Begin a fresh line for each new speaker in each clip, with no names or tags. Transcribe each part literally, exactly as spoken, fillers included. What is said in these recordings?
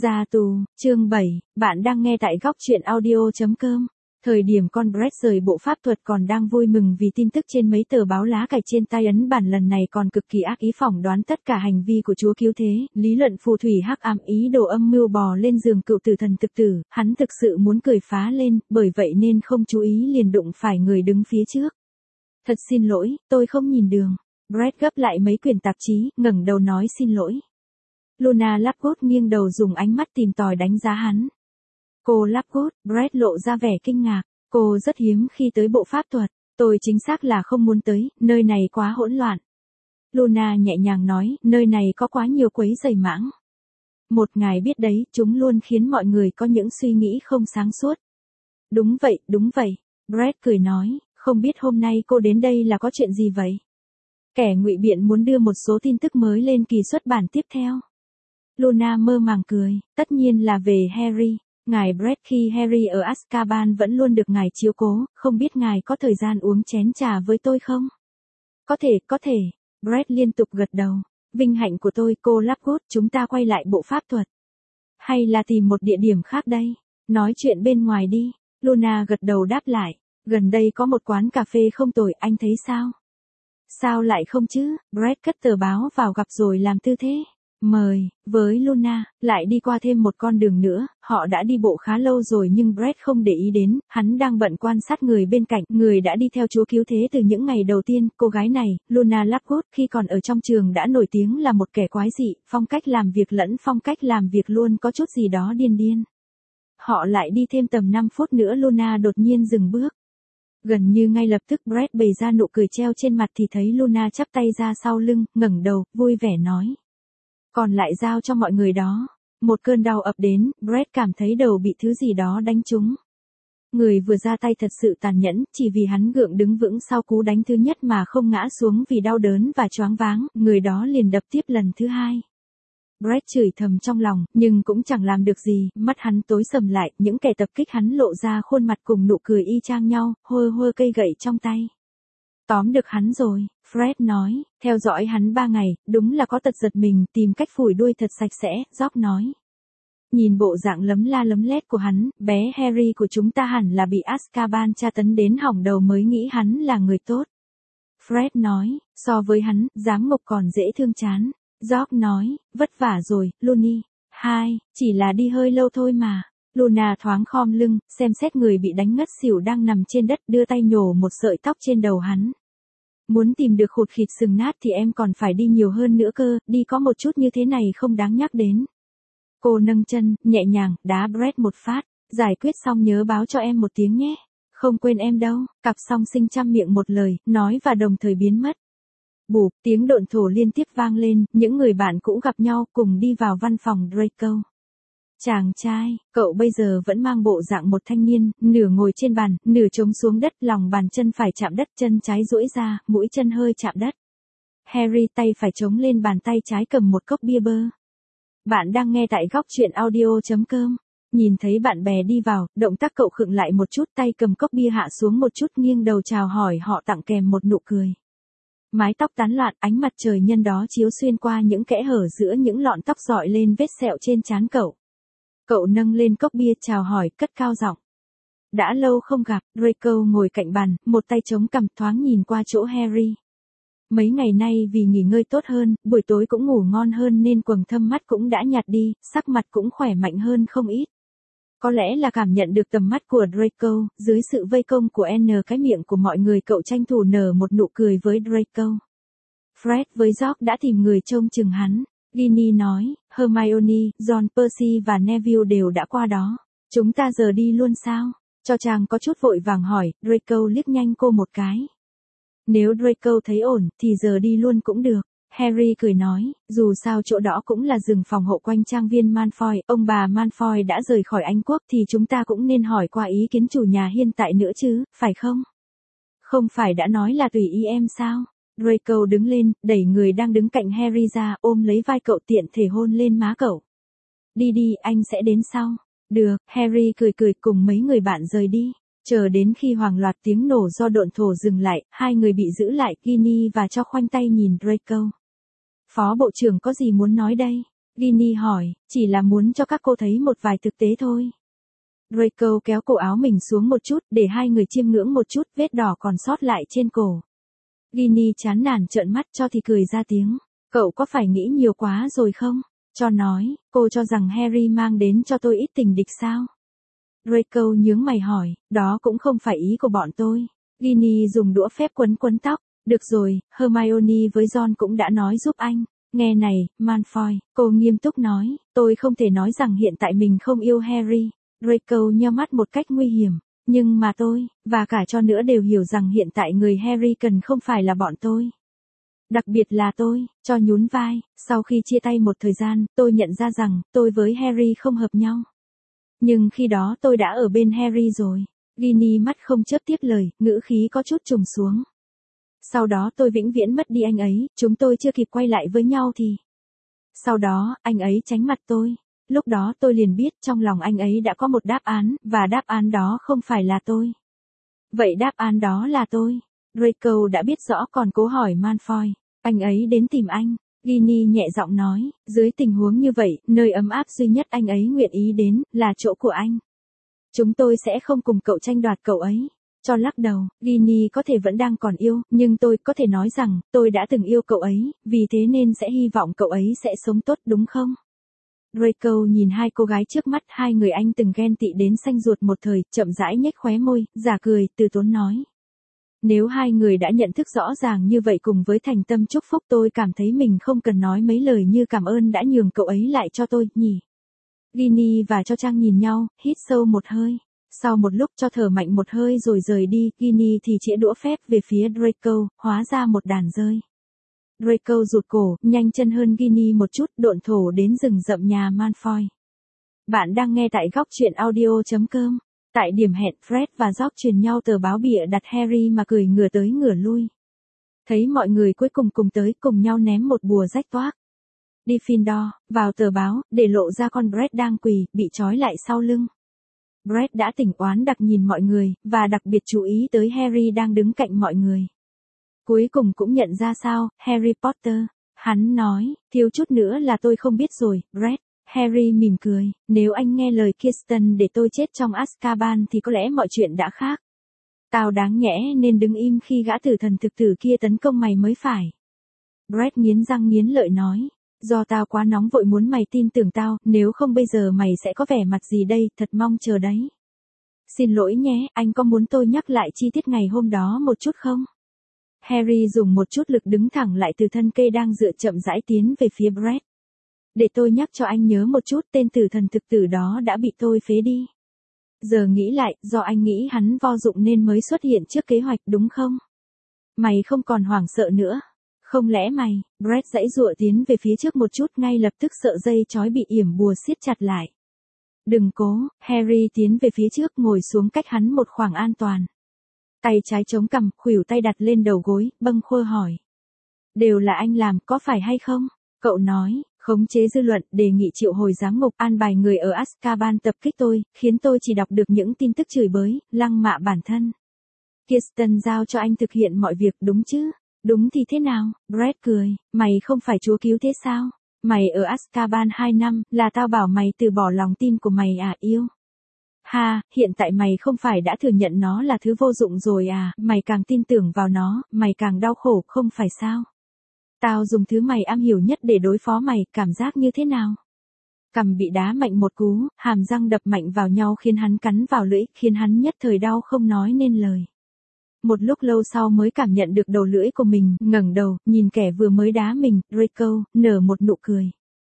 Ra tù, chương bảy, bạn đang nghe tại góc truyện audio chấm com. Thời điểm con Brett rời bộ pháp thuật còn đang vui mừng vì tin tức trên mấy tờ báo lá cải trên tay ấn bản lần này còn cực kỳ ác ý phỏng đoán tất cả hành vi của Chúa Cứu Thế, lý luận phù thủy hắc ám ý đồ âm mưu bò lên giường cựu tử thần thực tử, hắn thực sự muốn cười phá lên, bởi vậy nên không chú ý liền đụng phải người đứng phía trước. Thật xin lỗi, tôi không nhìn đường. Brett gấp lại mấy quyển tạp chí, ngẩng đầu nói xin lỗi. Luna Lovegood nghiêng đầu dùng ánh mắt tìm tòi đánh giá hắn. Cô Lovegood, Brett lộ ra vẻ kinh ngạc. Cô rất hiếm khi tới bộ pháp thuật. Tôi chính xác là không muốn tới, nơi này quá hỗn loạn. Luna nhẹ nhàng nói, nơi này có quá nhiều quấy rầy mãng. Một ngài biết đấy, chúng luôn khiến mọi người có những suy nghĩ không sáng suốt. Đúng vậy, đúng vậy. Brett cười nói, không biết hôm nay cô đến đây là có chuyện gì vậy? Kẻ ngụy biện muốn đưa một số tin tức mới lên kỳ xuất bản tiếp theo. Luna mơ màng cười, tất nhiên là về Harry. Ngài Brett khi Harry ở Azkaban vẫn luôn được ngài chiếu cố, không biết ngài có thời gian uống chén trà với tôi không? Có thể, có thể. Brett liên tục gật đầu. Vinh hạnh của tôi, cô Lovegood, chúng ta quay lại bộ pháp thuật. Hay là tìm một địa điểm khác đây? Nói chuyện bên ngoài đi. Luna gật đầu đáp lại. Gần đây có một quán cà phê không tồi, anh thấy sao? Sao lại không chứ? Brett cất tờ báo vào gặp rồi làm tư thế. Mời, với Luna, lại đi qua thêm một con đường nữa, họ đã đi bộ khá lâu rồi nhưng Brett không để ý đến, hắn đang bận quan sát người bên cạnh, người đã đi theo Chúa Cứu Thế từ những ngày đầu tiên, cô gái này, Luna Lovegood, khi còn ở trong trường đã nổi tiếng là một kẻ quái dị, phong cách làm việc lẫn phong cách làm việc luôn có chút gì đó điên điên. Họ lại đi thêm tầm năm phút nữa Luna đột nhiên dừng bước. Gần như ngay lập tức Brett bày ra nụ cười treo trên mặt thì thấy Luna chắp tay ra sau lưng, ngẩng đầu, vui vẻ nói. Còn lại giao cho mọi người đó. Một cơn đau ập đến, Brett cảm thấy đầu bị thứ gì đó đánh trúng. Người vừa ra tay thật sự tàn nhẫn, chỉ vì hắn gượng đứng vững sau cú đánh thứ nhất mà không ngã xuống vì đau đớn và choáng váng, người đó liền đập tiếp lần thứ hai. Brett chửi thầm trong lòng, nhưng cũng chẳng làm được gì, mắt hắn tối sầm lại, những kẻ tập kích hắn lộ ra khuôn mặt cùng nụ cười y chang nhau, hơ hơ cây gậy trong tay. Tóm được hắn rồi, Fred nói, theo dõi hắn ba ngày, đúng là có tật giật mình, tìm cách phủi đuôi thật sạch sẽ, George nói. Nhìn bộ dạng lấm la lấm lét của hắn, bé Harry của chúng ta hẳn là bị Azkaban tra tấn đến hỏng đầu mới nghĩ hắn là người tốt. Fred nói, so với hắn, giám ngục còn dễ thương chán. George nói, vất vả rồi, Looney. Hai, chỉ là đi hơi lâu thôi mà. Luna thoáng khom lưng, xem xét người bị đánh ngất xỉu đang nằm trên đất, đưa tay nhổ một sợi tóc trên đầu hắn. Muốn tìm được khụt khịt sừng nát thì em còn phải đi nhiều hơn nữa cơ, đi có một chút như thế này không đáng nhắc đến. Cô nâng chân, nhẹ nhàng, đá Brett một phát, giải quyết xong nhớ báo cho em một tiếng nhé. Không quên em đâu, cặp song sinh chăm miệng một lời, nói và đồng thời biến mất. Bụp, tiếng độn thổ liên tiếp vang lên, những người bạn cũ gặp nhau cùng đi vào văn phòng Draco. Chàng trai, cậu bây giờ vẫn mang bộ dạng một thanh niên, nửa ngồi trên bàn, nửa trống xuống đất, lòng bàn chân phải chạm đất, chân trái duỗi ra, mũi chân hơi chạm đất. Harry tay phải chống lên bàn tay trái cầm một cốc bia bơ. Bạn đang nghe tại góc truyện audio chấm com. Nhìn thấy bạn bè đi vào, động tác cậu khựng lại một chút, tay cầm cốc bia hạ xuống một chút, nghiêng đầu chào hỏi họ tặng kèm một nụ cười. Mái tóc tán loạn, ánh mặt trời nhân đó chiếu xuyên qua những kẽ hở giữa những lọn tóc rọi lên vết sẹo trên trán cậu. Cậu nâng lên cốc bia chào hỏi, cất cao giọng. Đã lâu không gặp, Draco ngồi cạnh bàn, một tay chống cằm thoáng nhìn qua chỗ Harry. Mấy ngày nay vì nghỉ ngơi tốt hơn, buổi tối cũng ngủ ngon hơn nên quầng thâm mắt cũng đã nhạt đi, sắc mặt cũng khỏe mạnh hơn không ít. Có lẽ là cảm nhận được tầm mắt của Draco, dưới sự vây công của N cái miệng của mọi người cậu tranh thủ nở một nụ cười với Draco. Fred với George đã tìm người trông chừng hắn. Ginny nói, Hermione, John, Percy và Neville đều đã qua đó. Chúng ta giờ đi luôn sao? Cho chàng có chút vội vàng hỏi, Draco liếc nhanh cô một cái. Nếu Draco thấy ổn, thì giờ đi luôn cũng được. Harry cười nói, dù sao chỗ đó cũng là rừng phòng hộ quanh trang viên Malfoy, ông bà Malfoy đã rời khỏi Anh Quốc thì chúng ta cũng nên hỏi qua ý kiến chủ nhà hiện tại nữa chứ, phải không? Không phải đã nói là tùy ý em sao? Draco đứng lên, đẩy người đang đứng cạnh Harry ra, ôm lấy vai cậu tiện thể hôn lên má cậu. Đi đi, anh sẽ đến sau. Được, Harry cười cười cùng mấy người bạn rời đi. Chờ đến khi hoàng loạt tiếng nổ do độn thổ dừng lại, hai người bị giữ lại, Ginny và cho khoanh tay nhìn Draco. Phó bộ trưởng có gì muốn nói đây? Ginny hỏi, chỉ là muốn cho các cô thấy một vài thực tế thôi. Draco kéo cổ áo mình xuống một chút để hai người chiêm ngưỡng một chút vết đỏ còn sót lại trên cổ. Ginny chán nản trợn mắt cho thì cười ra tiếng. Cậu có phải nghĩ nhiều quá rồi không? Cho nói, cô cho rằng Harry mang đến cho tôi ít tình địch sao? Draco nhướng mày hỏi, đó cũng không phải ý của bọn tôi. Ginny dùng đũa phép quấn quấn tóc. Được rồi, Hermione với Ron cũng đã nói giúp anh. Nghe này, Malfoy, cô nghiêm túc nói, tôi không thể nói rằng hiện tại mình không yêu Harry. Draco nheo mắt một cách nguy hiểm. Nhưng mà tôi, và cả cho nữa đều hiểu rằng hiện tại người Harry cần không phải là bọn tôi. Đặc biệt là tôi, cho nhún vai, sau khi chia tay một thời gian, tôi nhận ra rằng, tôi với Harry không hợp nhau. Nhưng khi đó tôi đã ở bên Harry rồi. Ginny mắt không chớp tiếp lời, ngữ khí có chút trùng xuống. Sau đó tôi vĩnh viễn mất đi anh ấy, chúng tôi chưa kịp quay lại với nhau thì. Sau đó, anh ấy tránh mặt tôi. Lúc đó tôi liền biết trong lòng anh ấy đã có một đáp án, và đáp án đó không phải là tôi. Vậy đáp án đó là tôi. Draco đã biết rõ còn cố hỏi Malfoy. Anh ấy đến tìm anh. Ginny nhẹ giọng nói, dưới tình huống như vậy, nơi ấm áp duy nhất anh ấy nguyện ý đến, là chỗ của anh. Chúng tôi sẽ không cùng cậu tranh đoạt cậu ấy. Cho lắc đầu, Ginny có thể vẫn đang còn yêu, nhưng tôi có thể nói rằng, tôi đã từng yêu cậu ấy, vì thế nên sẽ hy vọng cậu ấy sẽ sống tốt đúng không? Draco nhìn hai cô gái trước mắt, hai người anh từng ghen tị đến xanh ruột một thời, chậm rãi nhếch khóe môi, giả cười, từ tốn nói. Nếu hai người đã nhận thức rõ ràng như vậy cùng với thành tâm chúc phúc tôi cảm thấy mình không cần nói mấy lời như cảm ơn đã nhường cậu ấy lại cho tôi, nhỉ? Ginny và Cho Chang nhìn nhau, hít sâu một hơi. Sau một lúc Cho thở mạnh một hơi rồi rời đi, Ginny thì chĩa đũa phép về phía Draco, hóa ra một đàn rơi. Draco rụt cổ, nhanh chân hơn Ginny một chút, độn thổ đến rừng rậm nhà Malfoy. Bạn đang nghe tại góc truyện audio chấm com. Tại điểm hẹn, Fred và George truyền nhau tờ báo bịa đặt Harry mà cười ngửa tới ngửa lui. Thấy mọi người cuối cùng cùng tới, cùng nhau ném một bùa rách toác. Gryffindor, vào tờ báo, để lộ ra con Brett đang quỳ, bị trói lại sau lưng. Brett đã tỉnh oán đặc nhìn mọi người, và đặc biệt chú ý tới Harry đang đứng cạnh mọi người. Cuối cùng cũng nhận ra sao, Harry Potter. Hắn nói, thiếu chút nữa là tôi không biết rồi, Brett. Harry mỉm cười, nếu anh nghe lời Kirsten để tôi chết trong Azkaban thì có lẽ mọi chuyện đã khác. Tao đáng nhẽ nên đứng im khi gã tử thần thực tử kia tấn công mày mới phải. Brett nghiến răng nghiến lợi nói, do tao quá nóng vội muốn mày tin tưởng tao, nếu không bây giờ mày sẽ có vẻ mặt gì đây, thật mong chờ đấy. Xin lỗi nhé, anh có muốn tôi nhắc lại chi tiết ngày hôm đó một chút không? Harry dùng một chút lực đứng thẳng lại từ thân cây đang dựa chậm rãi tiến về phía Brett. Để tôi nhắc cho anh nhớ một chút, tên tử thần thực tử đó đã bị tôi phế đi. Giờ nghĩ lại, do anh nghĩ hắn vô dụng nên mới xuất hiện trước kế hoạch đúng không? Mày không còn hoảng sợ nữa. Không lẽ mày, Brett giãy giụa tiến về phía trước một chút, ngay lập tức sợi dây trói bị yểm bùa siết chặt lại. Đừng cố, Harry tiến về phía trước ngồi xuống cách hắn một khoảng an toàn. Tay trái chống cằm, khuỷu tay đặt lên đầu gối, bâng quơ hỏi. Đều là anh làm, có phải hay không? Cậu nói, khống chế dư luận, đề nghị triệu hồi giám ngục, an bài người ở Azkaban tập kích tôi, khiến tôi chỉ đọc được những tin tức chửi bới, lăng mạ bản thân. Kirsten giao cho anh thực hiện mọi việc đúng chứ? Đúng thì thế nào? Brett cười, mày không phải chúa cứu thế sao? Mày ở Azkaban hai năm, là tao bảo mày từ bỏ lòng tin của mày à, yêu? Ha, hiện tại mày không phải đã thừa nhận nó là thứ vô dụng rồi à, mày càng tin tưởng vào nó, mày càng đau khổ, không phải sao? Tao dùng thứ mày am hiểu nhất để đối phó mày, cảm giác như thế nào? Cằm bị đá mạnh một cú, hàm răng đập mạnh vào nhau khiến hắn cắn vào lưỡi, khiến hắn nhất thời đau không nói nên lời. Một lúc lâu sau mới cảm nhận được đầu lưỡi của mình, ngẩng đầu, nhìn kẻ vừa mới đá mình, Draco, nở một nụ cười.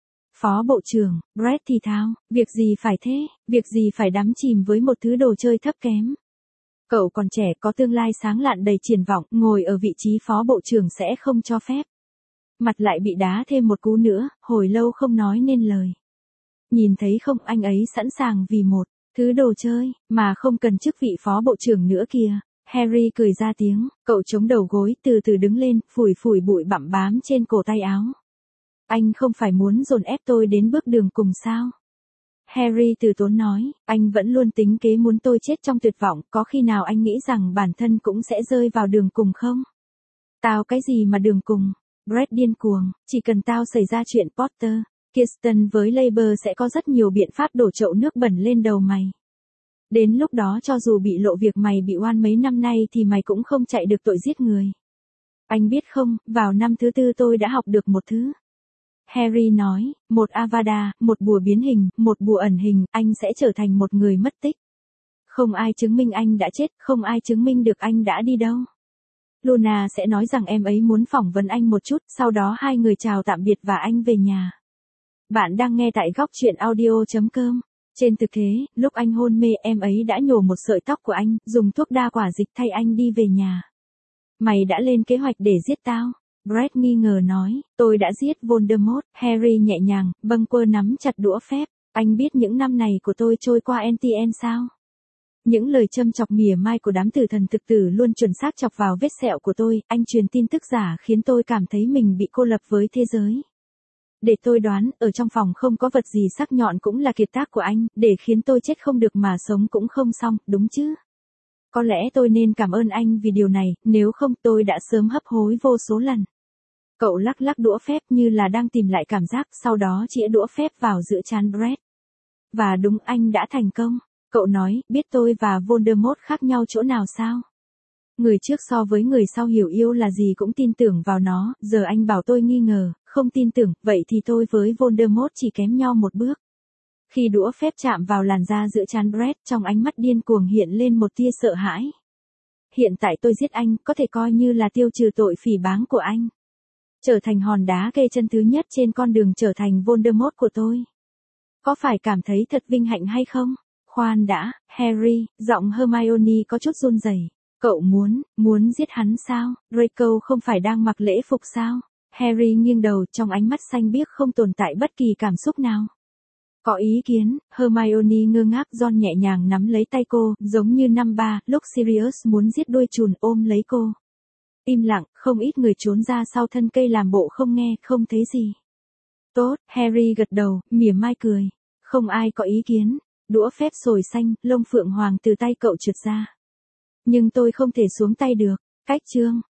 Phó bộ trưởng, Brett thì thào, việc gì phải thế, việc gì phải đắm chìm với một thứ đồ chơi thấp kém. Cậu còn trẻ có tương lai sáng lạn đầy triển vọng, ngồi ở vị trí phó bộ trưởng sẽ không cho phép. Mặt lại bị đá thêm một cú nữa, hồi lâu không nói nên lời. Nhìn thấy không, anh ấy sẵn sàng vì một thứ đồ chơi, mà không cần chức vị phó bộ trưởng nữa kìa. Harry cười ra tiếng, cậu chống đầu gối, từ từ đứng lên, phủi phủi bụi bặm bám trên cổ tay áo. Anh không phải muốn dồn ép tôi đến bước đường cùng sao? Harry từ tốn nói, anh vẫn luôn tính kế muốn tôi chết trong tuyệt vọng, có khi nào anh nghĩ rằng bản thân cũng sẽ rơi vào đường cùng không? Tao cái gì mà đường cùng? Brett điên cuồng, chỉ cần tao xảy ra chuyện Potter, Kirsten với Labour sẽ có rất nhiều biện pháp đổ chậu nước bẩn lên đầu mày. Đến lúc đó cho dù bị lộ việc mày bị oan mấy năm nay thì mày cũng không chạy được tội giết người. Anh biết không, vào năm thứ tư tôi đã học được một thứ. Harry nói, một Avada, một bùa biến hình, một bùa ẩn hình, anh sẽ trở thành một người mất tích. Không ai chứng minh anh đã chết, không ai chứng minh được anh đã đi đâu. Luna sẽ nói rằng em ấy muốn phỏng vấn anh một chút, sau đó hai người chào tạm biệt và anh về nhà. Bạn đang nghe tại góc truyện audio chấm com. Trên thực tế, lúc anh hôn mê em ấy đã nhổ một sợi tóc của anh, dùng thuốc đa quả dịch thay anh đi về nhà. Mày đã lên kế hoạch để giết tao. Brett nghi ngờ nói, tôi đã giết Voldemort. Harry nhẹ nhàng, bâng quơ nắm chặt đũa phép. Anh biết những năm này của tôi trôi qua en tê en sao? Những lời châm chọc mỉa mai của đám tử thần thực tử luôn chuẩn xác chọc vào vết sẹo của tôi. Anh truyền tin tức giả khiến tôi cảm thấy mình bị cô lập với thế giới. Để tôi đoán, ở trong phòng không có vật gì sắc nhọn cũng là kiệt tác của anh, để khiến tôi chết không được mà sống cũng không xong, đúng chứ? Có lẽ tôi nên cảm ơn anh vì điều này, nếu không tôi đã sớm hấp hối vô số lần. Cậu lắc lắc đũa phép như là đang tìm lại cảm giác, sau đó chĩa đũa phép vào giữa trán Brett. Và đúng, anh đã thành công. Cậu nói, biết tôi và Voldemort khác nhau chỗ nào sao? Người trước so với người sau hiểu yêu là gì cũng tin tưởng vào nó, giờ anh bảo tôi nghi ngờ, không tin tưởng, vậy thì tôi với Voldemort chỉ kém nhau một bước. Khi đũa phép chạm vào làn da giữa trán Brett, trong ánh mắt điên cuồng hiện lên một tia sợ hãi. Hiện tại tôi giết anh, có thể coi như là tiêu trừ tội phỉ báng của anh. Trở thành hòn đá kê chân thứ nhất trên con đường trở thành Voldemort của tôi. Có phải cảm thấy thật vinh hạnh hay không? Khoan đã, Harry, giọng Hermione có chút run rẩy. Cậu muốn, muốn giết hắn sao? Draco không phải đang mặc lễ phục sao? Harry nghiêng đầu, trong ánh mắt xanh biếc không tồn tại bất kỳ cảm xúc nào. Có ý kiến, Hermione ngơ ngác. Ron nhẹ nhàng nắm lấy tay cô, giống như năm ba, lúc Sirius muốn giết đuôi chùn ôm lấy cô. Im lặng, không ít người trốn ra sau thân cây làm bộ không nghe, không thấy gì. Tốt, Harry gật đầu, mỉa mai cười. Không ai có ý kiến. Đũa phép sồi xanh, lông phượng hoàng từ tay cậu trượt ra. Nhưng tôi không thể xuống tay được. Cách chương.